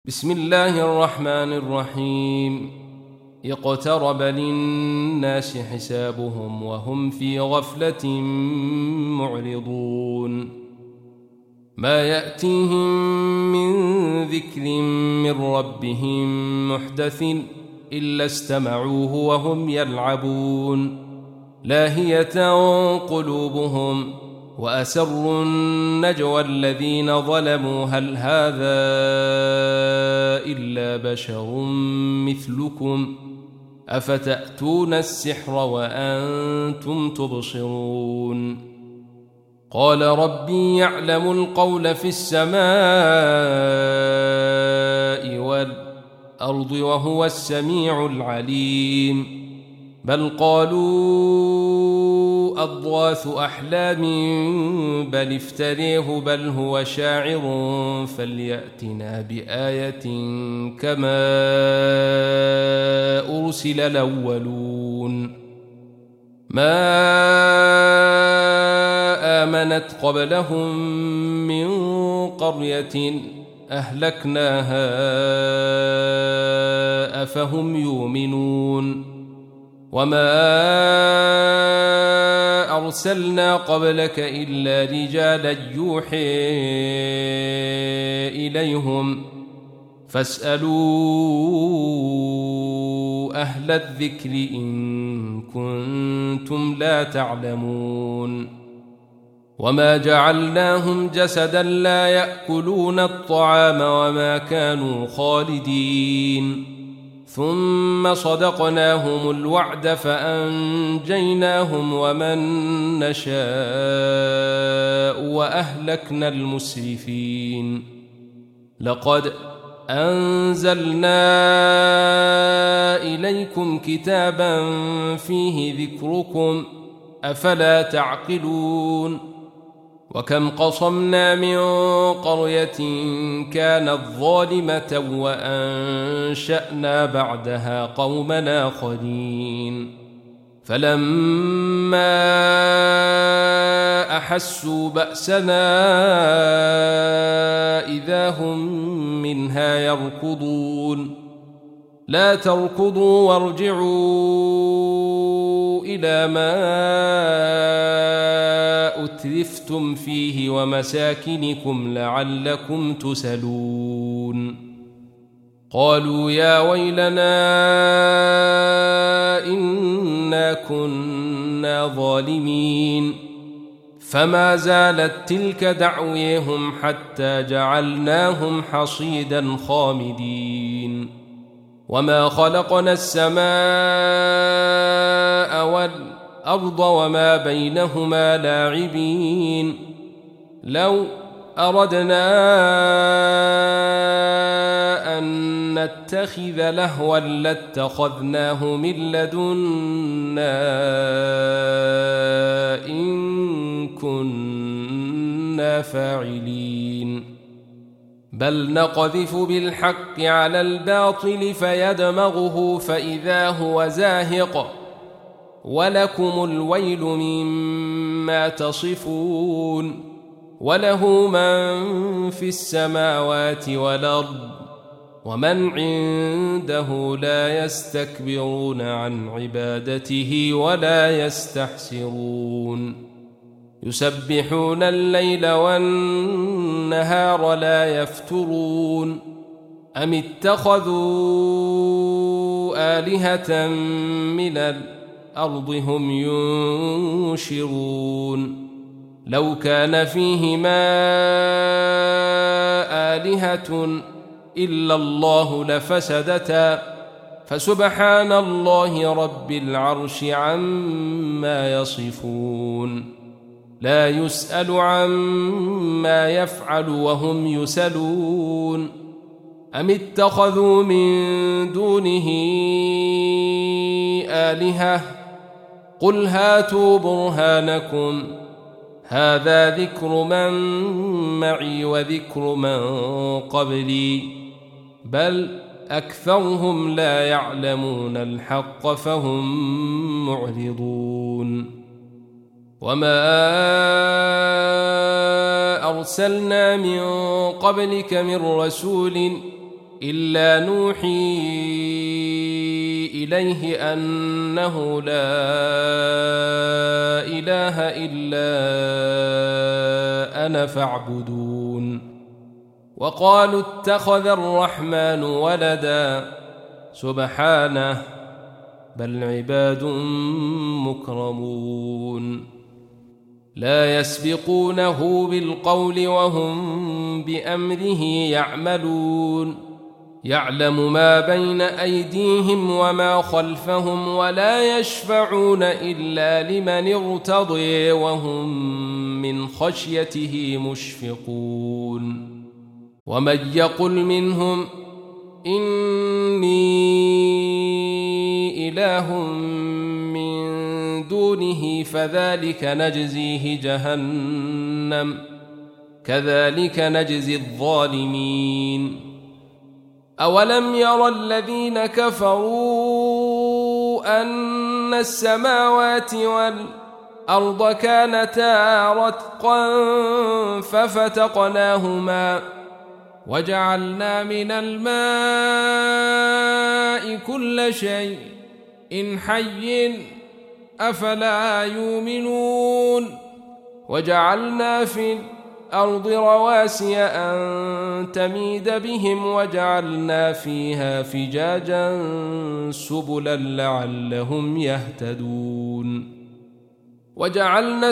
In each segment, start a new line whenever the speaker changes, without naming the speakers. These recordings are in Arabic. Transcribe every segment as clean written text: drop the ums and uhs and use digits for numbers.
بسم الله الرحمن الرحيم. اقترب للناس حسابهم وهم في غفلة معرضون. ما يأتيهم من ذكر من ربهم محدث إلا استمعوه وهم يلعبون لاهية قلوبهم وأسروا النجوى الذين ظلموا هل هذا إلا بشر مثلكم أفتأتون السحر وأنتم تبصرون. قال ربي يعلم القول في السماء والأرض وهو السميع العليم. بل قالوا أضغاث أحلام بل افتريه بل هو شاعر فليأتنا بآية كما أرسل الأولون. ما آمنت قبلهم من قرية أهلكناها أفهم يؤمنون. وما أرسلنا قبلك إلا رجالا يوحي إليهم فاسألوا أهل الذكر إن كنتم لا تعلمون. وما جعلناهم جسدا لا يأكلون الطعام وما كانوا خالدين ثم صدقناهم الوعد فأنجيناهم ومن نشاء وأهلكنا المسرفين. لقد أنزلنا إليكم كتابا فيه ذكركم أفلا تعقلون. وكم قصمنا من قرية كانت ظالمة وأنشأنا بعدها قوما آخرين فلما أحسوا بأسنا إذا هم منها يركضون. لا تركضوا وارجعوا إلى ما أترفتم فيه ومساكنكم لعلكم تسلون. قالوا يا ويلنا إنا كنا ظالمين. فما زالت تلك دعويهم حتى جعلناهم حصيدا خامدين. وما خلقنا السماء والأرض وما بينهما لاعبين. لو أردنا أن نتخذ لهوا لاتخذناه من لدنا إن كنا فاعلين. بل نقذف بالحق على الباطل فيدمغه فإذا هو زاهق ولكم الويل مما تصفون. وله من في السماوات والأرض ومن عنده لا يستكبرون عن عبادته ولا يستحسرون. يسبحون الليل والنهار لا يفترون. أم اتخذوا آلهة من الأرض هم ينشرون. لو كان فيهما آلهة إلا الله لفسدتا فسبحان الله رب العرش عما يصفون. لا يسأل عما يفعل وهم يسألون. أم اتخذوا من دونه آلهة قل هاتوا برهانكم هذا ذكر من معي وذكر من قبلي بل أكثرهم لا يعلمون الحق فهم معرضون. وما أرسلنا من قبلك من رسول إلا نوحي إليه أنه لا إله إلا أنا فاعبدون. وقالوا اتخذ الرحمن ولدا سبحانه بل عباد مكرمون لا يسبقونه بالقول وهم بأمره يعملون يعلم ما بين أيديهم وما خلفهم ولا يشفعون إلا لمن ارتضي وهم من خشيته مشفقون. ومن يقل منهم إني إله من دونه فذلك نجزيه جهنم كذلك نجزي الظالمين. أولم ير الذين كفروا أن السماوات والأرض كانتا رتقا ففتقناهما وجعلنا من الماء كل شيء إن حي أفلا يؤمنون. وجعلنا في الأرض رواسي أن تميد بهم وجعلنا فيها فجاجا سبلا لعلهم يهتدون. وجعلنا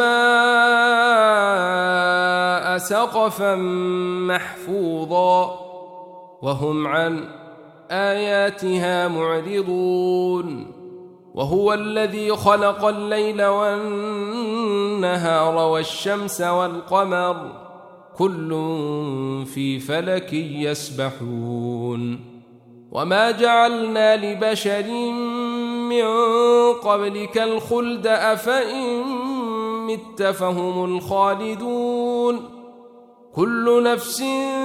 السماء سقفا محفوظا وهم عن آياتها معرضون. وهو الذي خلق الليل والنهار والشمس والقمر كل في فلك يسبحون. وما جعلنا لبشر من قبلك الخلد أفإن مت فهم الخالدون. كل نفس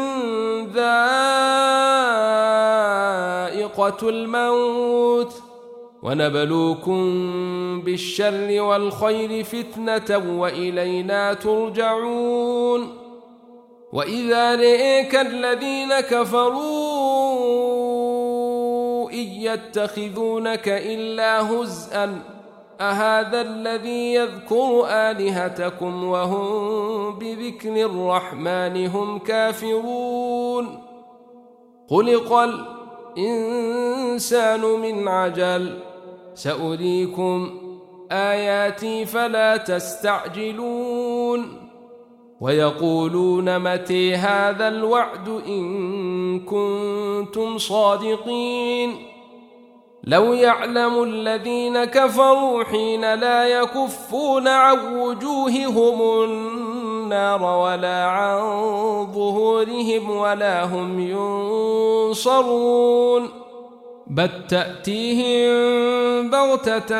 ذائقة الموت ونبلوكم بالشر والخير فتنة وإلينا ترجعون. وإذا رئيك الذين كفروا إن يتخذونك إلا هزءا أهذا الذي يذكر آلهتكم وهم بذكر الرحمن هم كافرون. خلق الإنسان من عجل سأريكم آياتي فلا تستعجلون. ويقولون متى هذا الوعد إن كنتم صادقين. لو يعلم الذين كفروا حين لا يكفون عن وجوههم النار ولا عن ظهورهم ولا هم ينصرون. بل تأتيهم بغتة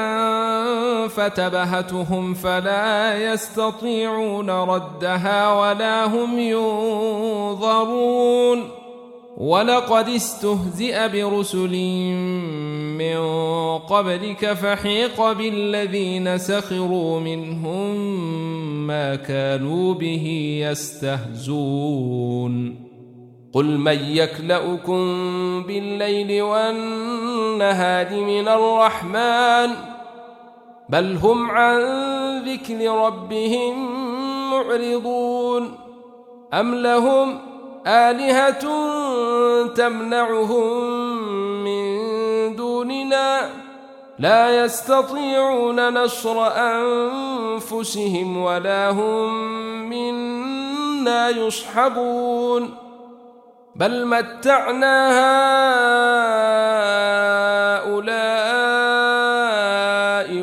فتبهتهم فلا يستطيعون ردها ولا هم ينظرون. ولقد استهزئ برسل من قبلك فحيق بالذين سخروا منهم ما كانوا به يستهزون. قل من يكلؤكم بالليل والنهار من الرحمن بل هم عن ذكر ربهم معرضون. أم لهم آلهة تمنعهم من دوننا لا يستطيعون نصر أنفسهم ولا هم منا يصحبون. بل متعنا هؤلاء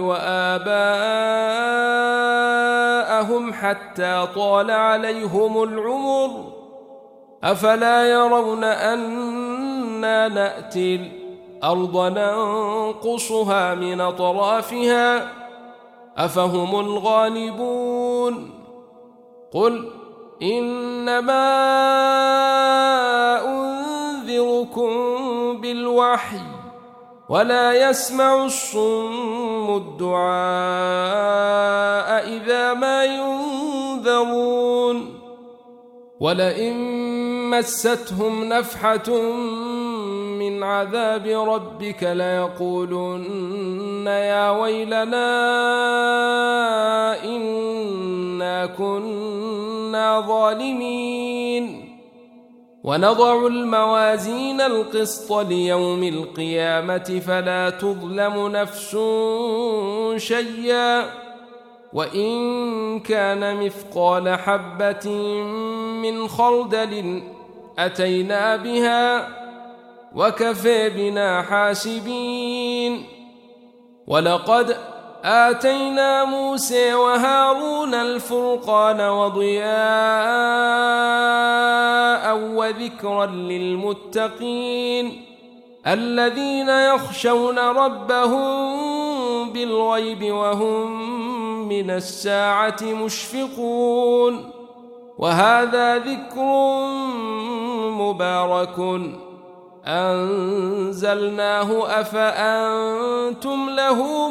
وآباءهم حتى طال عليهم العمر أفلا يرون أنا نأتي الأرض ننقصها من أطرافها أفهم الغالبون. قل إنما أنذركم بالوحي ولا يسمع الصم الدعاء إذا ما ينذرون. ولئن مستهم نفحة من عذاب ربك ليقولن يا ويلنا إنا كنا ظالمين ونضع الموازين القسط ليوم القيامة فلا تظلم نفس شيئا وإن كان مثقال حبة من خردل أتينا بها وكفى بنا حاسبين ولقد آتينا موسى وهارون الفرقان وضياء وذكرا للمتقين الذين يخشون ربهم بالغيب وهم من الساعة مشفقون وهذا ذكر مبارك أنزلناه أفأنتم له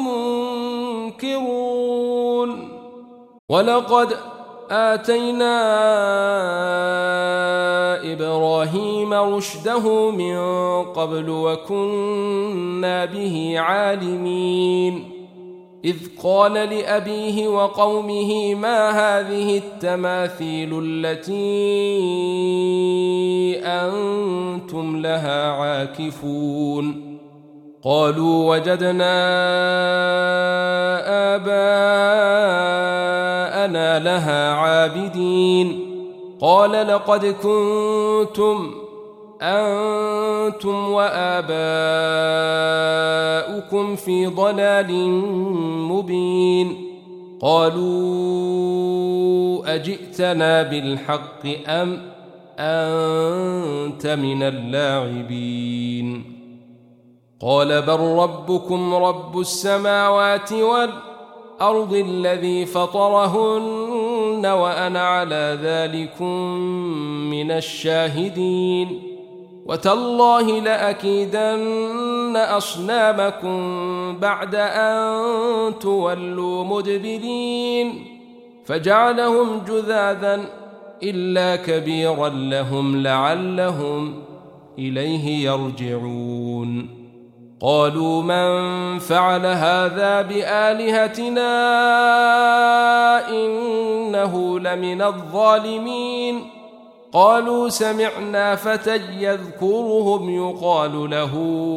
منكرون ولقد آتينا إبراهيم رشده من قبل وكنا به عالمين إذ قال لأبيه وقومه ما هذه التماثيل التي أنتم لها عاكفون قالوا وجدنا آباءنا لها عابدين قال لقد كنتم أنتم وآباؤكم في ضلال مبين قالوا أجئتنا بالحق أم أنت من اللاعبين قال بل ربكم رب السماوات والأرض الذي فطرهن وأنا على ذلكم من الشاهدين وتالله لأكيدن أصنامكم بعد أن تولوا مدبرين فجعلهم جذاذا إلا كبيرا لهم لعلهم إليه يرجعون قالوا من فعل هذا بآلهتنا إنه لمن الظالمين قالوا سمعنا فتى يذكرهم يقال له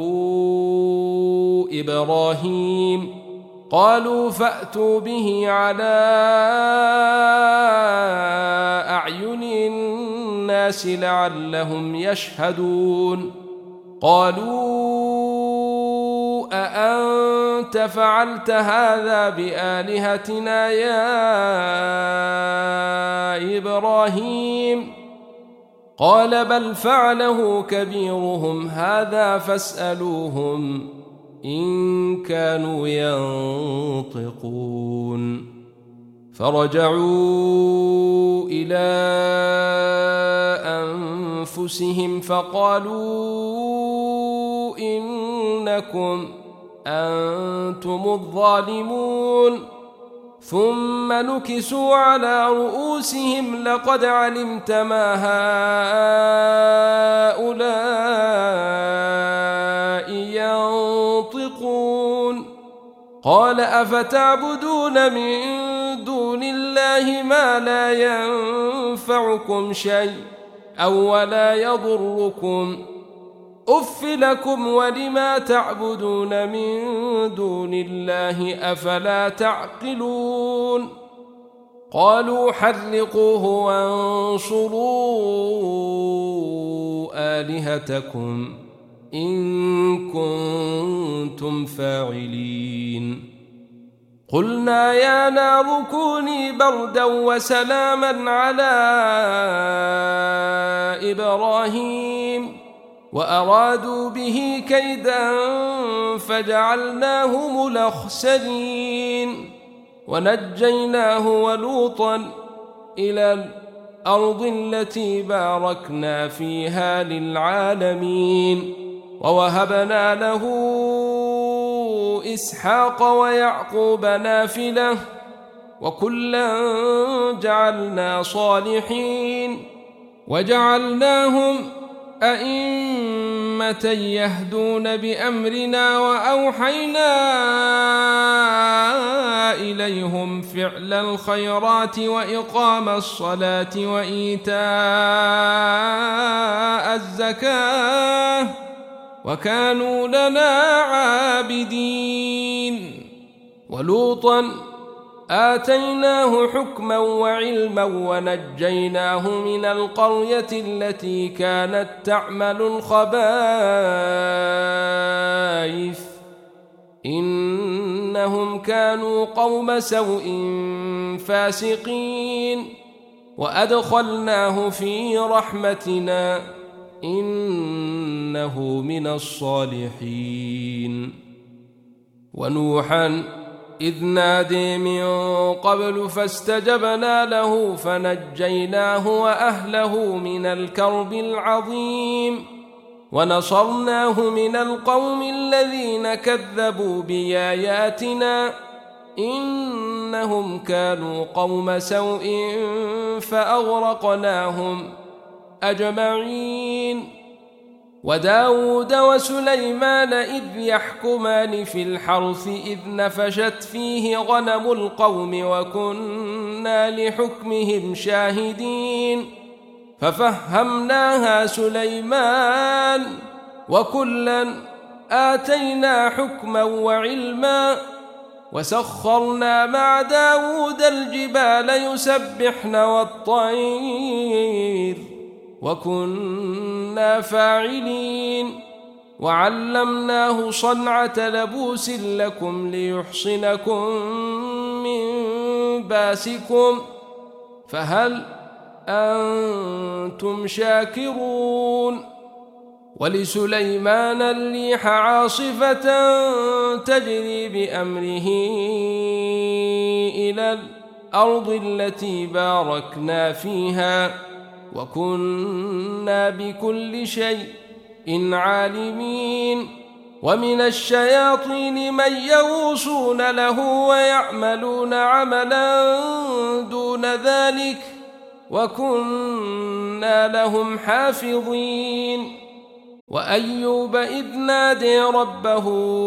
إبراهيم قالوا فأتوا به على أعين الناس لعلهم يشهدون قالوا أأنت فعلت هذا بآلهتنا يا إبراهيم قال بل فعله كبيرهم هذا فاسألوهم إن كانوا ينطقون فرجعوا إلى أنفسهم فقالوا إنكم أنتم الظالمون ثم نكسوا على رؤوسهم لقد علمت ما هؤلاء ينطقون قال أفتعبدون من دون الله ما لا ينفعكم شيء أو ولا يضركم أف لكم ولما تعبدون من دون الله أفلا تعقلون قالوا حرقوه وانصروا آلهتكم إن كنتم فاعلين قلنا يا نار كوني بردا وسلاما على إبراهيم وأرادوا به كيدا فجعلناهم الأخسرين ونجيناه ولوطا إلى الأرض التي باركنا فيها للعالمين ووهبنا له إسحاق ويعقوب نافلة وكلا جعلنا صالحين وجعلناهم أئمة يهدون بأمرنا وأوحينا إليهم فعل الخيرات وإقام الصلاة وإيتاء الزكاة وكانوا لنا عابدين. ولوطا آتيناه حكما وعلما ونجيناه من القرية التي كانت تعمل الخبائث إنهم كانوا قوم سوء فاسقين وأدخلناه في رحمتنا إنه من الصالحين. ونوحا إذ نادي من قبل فاستجبنا له فنجيناه وأهله من الكرب العظيم ونصرناه من القوم الذين كذبوا بآياتنا إنهم كانوا قوم سوء فأغرقناهم أجمعين. وداود وسليمان إذ يحكمان في الحرث إذ نفشت فيه غنم القوم وكنا لحكمهم شاهدين ففهمناها سليمان وكلا آتينا حكما وعلما وسخرنا مع داود الجبال يسبحن والطير وكنا فاعلين وعلمناه صنعة لبوس لكم ليحصنكم من باسكم فهل أنتم شاكرون. ولسليمان الريح عاصفة تجري بأمره إلى الأرض التي باركنا فيها وكنا بكل شيء عالمين. ومن الشياطين من يغوصون له ويعملون عملا دون ذلك وكنا لهم حافظين. وأيوب إذ نادي ربه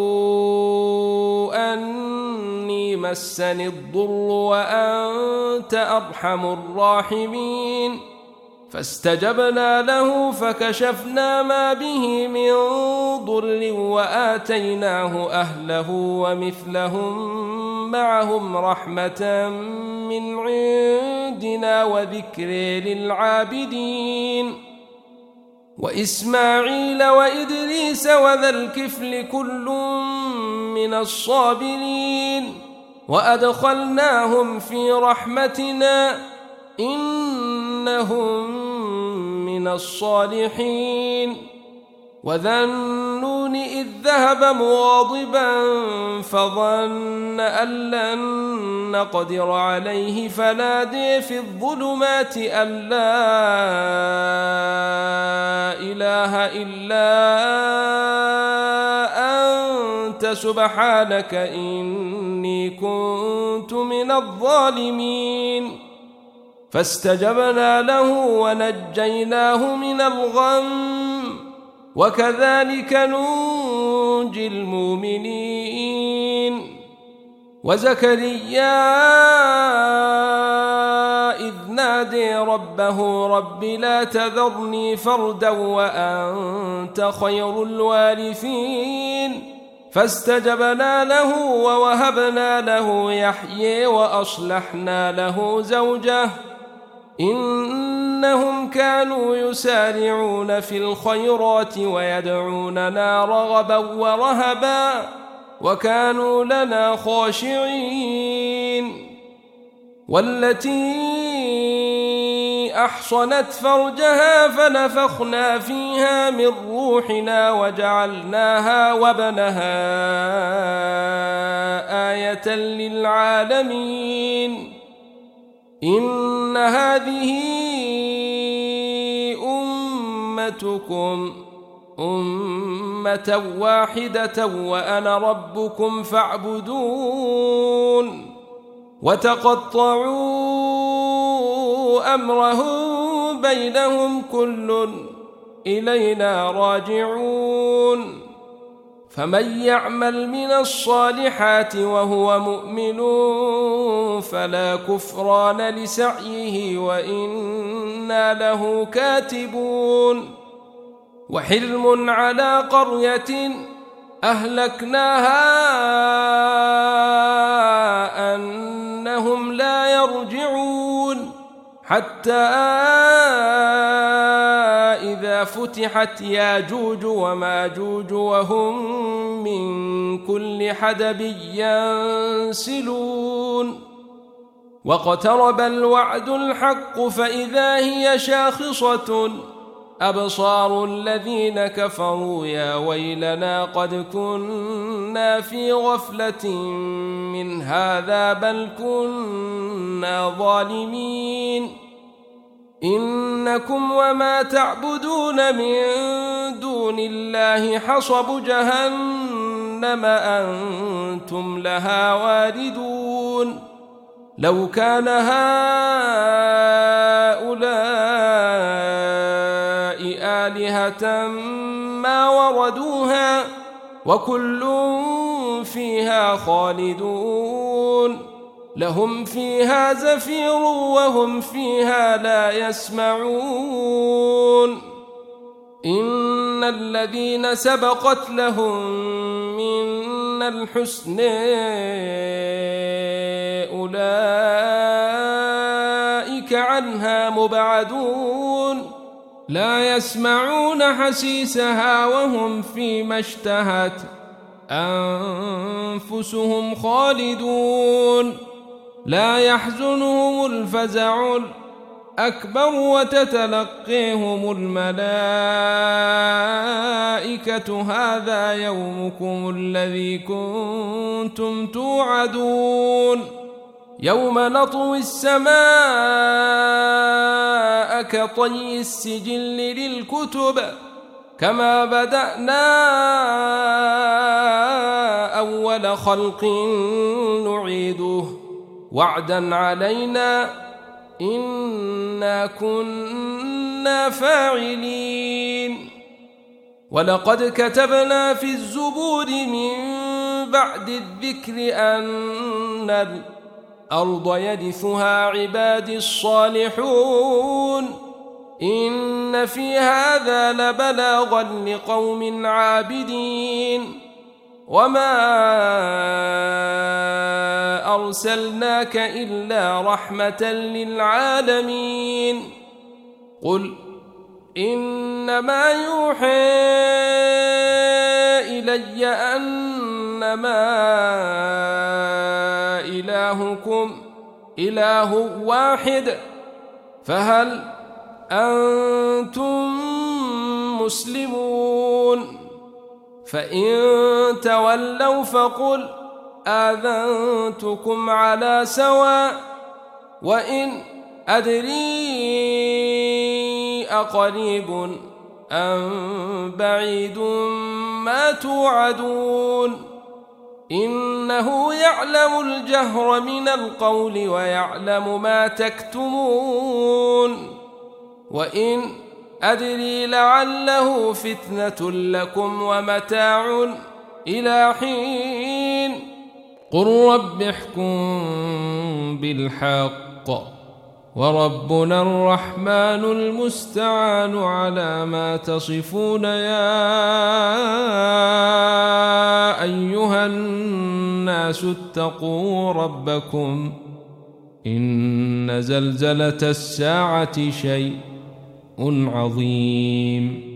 أني مسني الضر وأنت أرحم الراحمين فاستجبنا له فكشفنا ما به من ضر وآتيناه أهله ومثلهم معهم رحمة من عندنا وذكر للعابدين. وإسماعيل وإدريس وذا الكفل كل من الصابرين وأدخلناهم في رحمتنا إنهم من الصالحين. وذا النون إذ ذهب مغاضبا فظن أن لن نقدر عليه فنادي في الظلمات أن لا إله إلا أنت سبحانك إني كنت من الظالمين فاستجبنا له ونجيناه من الغم وكذلك ننجي المؤمنين. وزكريا إذ نادي ربه رب لا تذرني فردا وأنت خير الوارثين فاستجبنا له ووهبنا له يحيى وأصلحنا له زوجه إنهم كانوا يسارعون في الخيرات ويدعوننا رغبا ورهبا وكانوا لنا خاشعين. والتي أحصنت فرجها فنفخنا فيها من روحنا وجعلناها وابنها آية للعالمين. إن هذه أمتكم أمة واحدة وأنا ربكم فاعبدون. وتقطعوا أمرهم بينهم كل إلينا راجعون فمن يعمل من الصالحات وهو مؤمن فلا كفران لسعيه وإنا له كاتبون وحلم على قرية أهلكناها أنهم لا يرجعون حتى إذا فتحت ياجوج وماجوج وهم من كل حدب ينسلون واقترب الوعد الحق فإذا هي شاخصة أبصار الذين كفروا يا ويلنا قد كنا في غفلة من هذا بل كنا ظالمين إنكم وما تعبدون من دون الله حصب جهنم أنتم لها واردون لو كان هؤلاء آلهة ما وردوها وكل فيها خالدون لهم فيها زفير وهم فيها لا يسمعون إن الذين سبقت لهم منا الحسن أولئك عنها مبعدون لا يسمعون حسيسها وهم فيما اشتهت أنفسهم خالدون لا يحزنهم الفزع الأكبر وتتلقيهم الملائكة هذا يومكم الذي كنتم توعدون يوم نطوي السماء كطي السجل للكتب كما بدأنا أول خلق نعيده وعدا علينا إنا كنا فاعلين ولقد كتبنا في الزبور من بعد الذكر أن الأرض يرثها عبادي الصالحون إن في هذا لبلاغا لقوم عابدين وما أرسلناك إلا رحمة للعالمين قل إنما يوحى إلي أنما إلهكم إله واحد فهل أنتم مسلمون فإن تولوا فقل آذنتكم على سواء وإن أدري أقريب أم بعيد ما توعدون إنه يعلم الجهر من القول ويعلم ما تكتمون وإن أدري لعله فتنة لكم ومتاع إلى حين قل رب احكم بالحق وربنا الرحمن المستعان على ما تصفون يا أيها الناس اتقوا ربكم إن زلزلة الساعة شيء عظيم